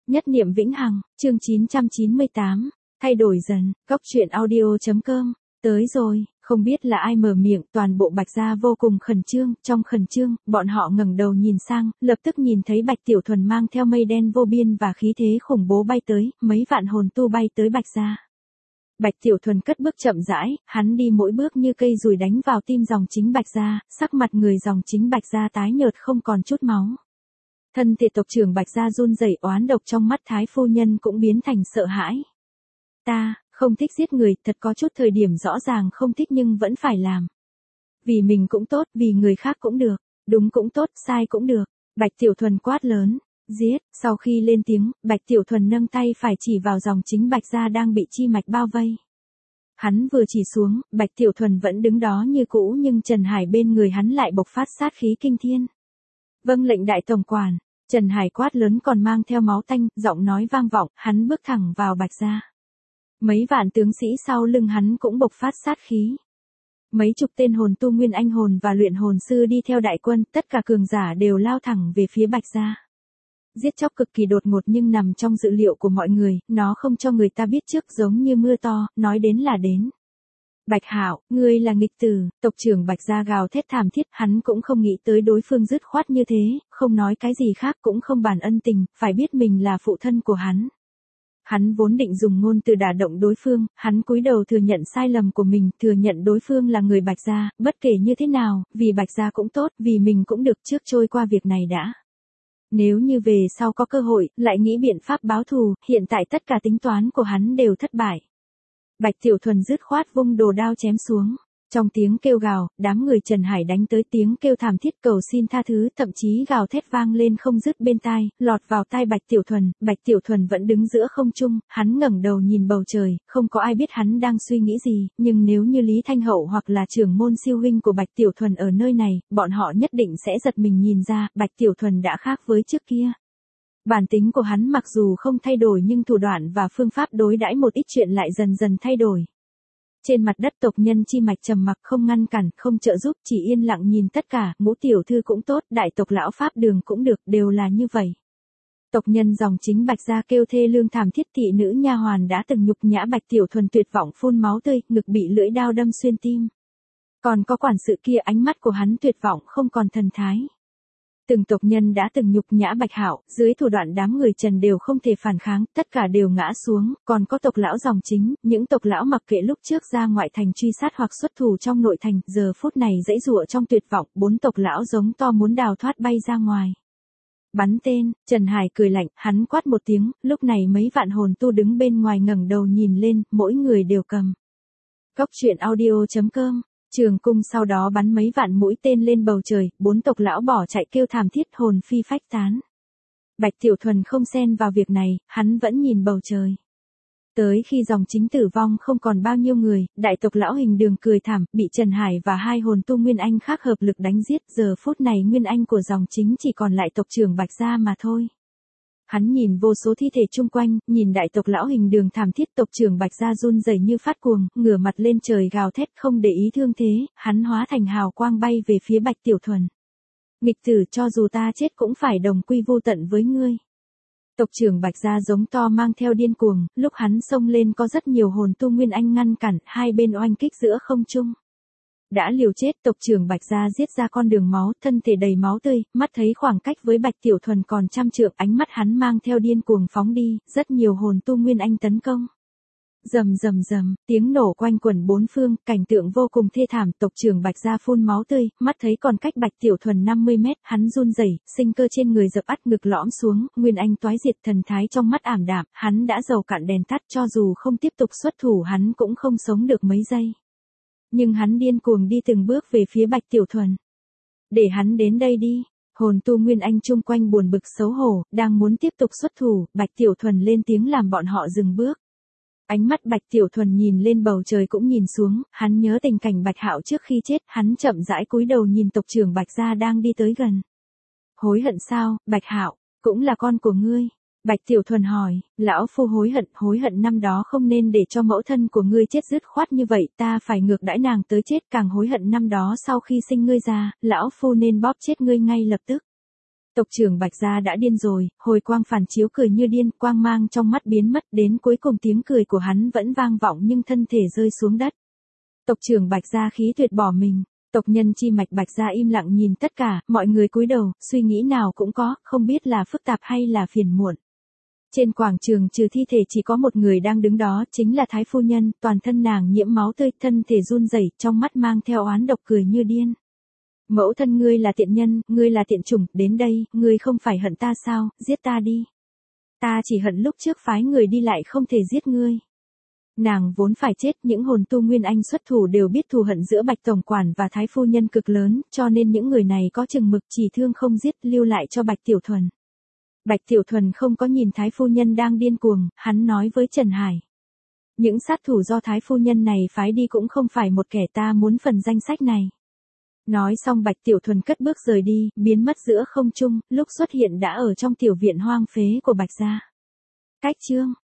Nhất niệm vĩnh hằng, chương 998, thay đổi dần, góc truyện audio.com, tới rồi, không biết là ai mở miệng, toàn bộ Bạch gia vô cùng khẩn trương, trong khẩn trương, bọn họ ngẩng đầu nhìn sang, lập tức nhìn thấy Bạch Tiểu Thuần mang theo mây đen vô biên và khí thế khủng bố bay tới, mấy vạn hồn tu bay tới Bạch gia. Bạch Tiểu Thuần cất bước chậm rãi, hắn đi mỗi bước như cây dùi đánh vào tim dòng chính Bạch gia, sắc mặt người dòng chính Bạch gia tái nhợt không còn chút máu. Thân thể tộc trưởng Bạch gia run rẩy, oán độc trong mắt Thái phu nhân cũng biến thành sợ hãi. Ta không thích giết người, thật có chút thời điểm rõ ràng không thích nhưng vẫn phải làm. Vì mình cũng tốt, vì người khác cũng được, đúng cũng tốt, sai cũng được. Bạch Tiểu Thuần quát lớn, giết. Sau khi lên tiếng, Bạch Tiểu Thuần nâng tay phải chỉ vào dòng chính Bạch gia đang bị chi mạch bao vây. Hắn vừa chỉ xuống, Bạch Tiểu Thuần vẫn đứng đó như cũ nhưng Trần Hải bên người hắn lại bộc phát sát khí kinh thiên. Vâng lệnh đại tổng quản. Trần Hải quát lớn còn mang theo máu tanh, giọng nói vang vọng, hắn bước thẳng vào Bạch gia. Mấy vạn tướng sĩ sau lưng hắn cũng bộc phát sát khí. Mấy chục tên hồn tu nguyên anh hồn và luyện hồn sư đi theo đại quân, tất cả cường giả đều lao thẳng về phía Bạch gia. Giết chóc cực kỳ đột ngột nhưng nằm trong dự liệu của mọi người, nó không cho người ta biết trước, giống như mưa to, nói đến là đến. Bạch Hạo, ngươi là nghịch tử, tộc trưởng Bạch gia gào thét thảm thiết, hắn cũng không nghĩ tới đối phương dứt khoát như thế, không nói cái gì khác cũng không bàn ân tình, phải biết mình là phụ thân của hắn. Hắn vốn định dùng ngôn từ đả động đối phương, hắn cúi đầu thừa nhận sai lầm của mình, thừa nhận đối phương là người Bạch gia, bất kể như thế nào, vì Bạch gia cũng tốt, vì mình cũng được, trước trôi qua việc này đã. Nếu như về sau có cơ hội, lại nghĩ biện pháp báo thù, hiện tại tất cả tính toán của hắn đều thất bại. Bạch Tiểu Thuần dứt khoát vung đồ đao chém xuống. Trong tiếng kêu gào, đám người Trần Hải đánh tới, tiếng kêu thảm thiết cầu xin tha thứ, thậm chí gào thét vang lên không dứt bên tai, lọt vào tai Bạch Tiểu Thuần. Bạch Tiểu Thuần vẫn đứng giữa không trung, hắn ngẩng đầu nhìn bầu trời, không có ai biết hắn đang suy nghĩ gì, nhưng nếu như Lý Thanh Hậu hoặc là trưởng môn siêu huynh của Bạch Tiểu Thuần ở nơi này, bọn họ nhất định sẽ giật mình nhìn ra, Bạch Tiểu Thuần đã khác với trước kia. Bản tính của hắn mặc dù không thay đổi nhưng thủ đoạn và phương pháp đối đãi một ít chuyện lại dần dần thay đổi. Trên mặt đất tộc nhân chi mạch trầm mặc, không ngăn cản, không trợ giúp, chỉ yên lặng nhìn tất cả, Ngũ tiểu thư cũng tốt, đại tộc lão pháp đường cũng được, đều là như vậy. Tộc nhân dòng chính Bạch gia kêu thê lương thảm thiết, thị nữ nha hoàn đã từng nhục nhã Bạch Tiểu Thuần tuyệt vọng phun máu tươi, ngực bị lưỡi đao đâm xuyên tim. Còn có quản sự kia, ánh mắt của hắn tuyệt vọng không còn thần thái. Từng tộc nhân đã từng nhục nhã Bạch Hạo, dưới thủ đoạn đám người Trần đều không thể phản kháng, tất cả đều ngã xuống, còn có tộc lão dòng chính, những tộc lão mặc kệ lúc trước ra ngoại thành truy sát hoặc xuất thủ trong nội thành, giờ phút này giãy giụa trong tuyệt vọng, 4 tộc lão giống to muốn đào thoát bay ra ngoài. Bắn tên, Trần Hải cười lạnh, hắn quát một tiếng, lúc này mấy vạn hồn tu đứng bên ngoài ngẩng đầu nhìn lên, mỗi người đều cầm. Góc truyện audio.com. Trường cung sau đó bắn mấy vạn mũi tên lên bầu trời, 4 tộc lão bỏ chạy kêu thảm thiết, hồn phi phách tán. Bạch Tiểu Thuần không xen vào việc này, hắn vẫn nhìn bầu trời. Tới khi dòng chính tử vong không còn bao nhiêu người, đại tộc lão Hình Đường cười thảm, bị Trần Hải và 2 hồn tu Nguyên Anh khác hợp lực đánh giết, giờ phút này Nguyên Anh của dòng chính chỉ còn lại tộc trưởng Bạch gia mà thôi. Hắn nhìn vô số thi thể chung quanh, nhìn đại tộc lão Hình Đường thảm thiết, tộc trưởng Bạch gia run rẩy như phát cuồng, ngửa mặt lên trời gào thét không để ý thương thế, hắn hóa thành hào quang bay về phía Bạch Tiểu Thuần. Nghịch tử, cho dù ta chết cũng phải đồng quy vô tận với ngươi. Tộc trưởng Bạch gia giống to mang theo điên cuồng, lúc hắn xông lên có rất nhiều hồn tu Nguyên Anh ngăn cản, hai bên oanh kích giữa không trung. Đã liều chết, tộc trưởng Bạch gia giết ra con đường máu, thân thể đầy máu tươi, mắt thấy khoảng cách với Bạch Tiểu Thuần còn trăm trượng, ánh mắt hắn mang theo điên cuồng phóng đi, rất nhiều hồn tu Nguyên Anh tấn công. Rầm rầm rầm, tiếng nổ quanh quẩn bốn phương, cảnh tượng vô cùng thê thảm, tộc trưởng Bạch gia phun máu tươi, mắt thấy còn cách Bạch Tiểu Thuần 50 mét, hắn run rẩy, sinh cơ trên người dập ắt, ngực lõm xuống, Nguyên Anh toái diệt, thần thái trong mắt ảm đạm, hắn đã dầu cạn đèn tắt, cho dù không tiếp tục xuất thủ hắn cũng không sống được mấy giây. Nhưng hắn điên cuồng đi từng bước về phía Bạch Tiểu Thuần. Để hắn đến đây đi. Hồn tu Nguyên Anh chung quanh buồn bực xấu hổ, đang muốn tiếp tục xuất thủ, Bạch Tiểu Thuần lên tiếng làm bọn họ dừng bước. Ánh mắt Bạch Tiểu Thuần nhìn lên bầu trời cũng nhìn xuống, hắn nhớ tình cảnh Bạch Hạo trước khi chết, hắn chậm rãi cúi đầu nhìn tộc trưởng Bạch gia đang đi tới gần. Hối hận sao, Bạch Hạo, cũng là con của ngươi. Bạch Tiểu Thuần hỏi, lão phu hối hận năm đó không nên để cho mẫu thân của ngươi chết dứt khoát như vậy, ta phải ngược đãi nàng tới chết, càng hối hận năm đó sau khi sinh ngươi ra, lão phu nên bóp chết ngươi ngay lập tức. Tộc trưởng Bạch Gia đã điên rồi, hồi quang phản chiếu cười như điên, quang mang trong mắt biến mất, đến cuối cùng tiếng cười của hắn vẫn vang vọng nhưng thân thể rơi xuống đất. Tộc trưởng Bạch Gia khí tuyệt bỏ mình. Tộc nhân chi mạch Bạch Gia im lặng nhìn tất cả, mọi người cúi đầu, suy nghĩ nào cũng có, không biết là phức tạp hay là phiền muộn. Trên quảng trường trừ thi thể chỉ có một người đang đứng đó, chính là Thái phu nhân, toàn thân nàng nhiễm máu tươi, thân thể run rẩy, trong mắt mang theo oán độc cười như điên. Mẫu thân ngươi là tiện nhân, ngươi là tiện chủng, đến đây, ngươi không phải hận ta sao, giết ta đi. Ta chỉ hận lúc trước phái người đi lại không thể giết ngươi. Nàng vốn phải chết, những hồn tu Nguyên Anh xuất thủ đều biết thù hận giữa Bạch Tổng Quản và Thái phu nhân cực lớn, cho nên những người này có chừng mực, chỉ thương không giết, lưu lại cho Bạch Tiểu Thuần. Bạch Tiểu Thuần không có nhìn Thái phu nhân đang điên cuồng, hắn nói với Trần Hải. Những sát thủ do Thái phu nhân này phái đi cũng không phải một kẻ, ta muốn phần danh sách này. Nói xong Bạch Tiểu Thuần cất bước rời đi, biến mất giữa không trung, lúc xuất hiện đã ở trong tiểu viện hoang phế của Bạch Gia. Cách chương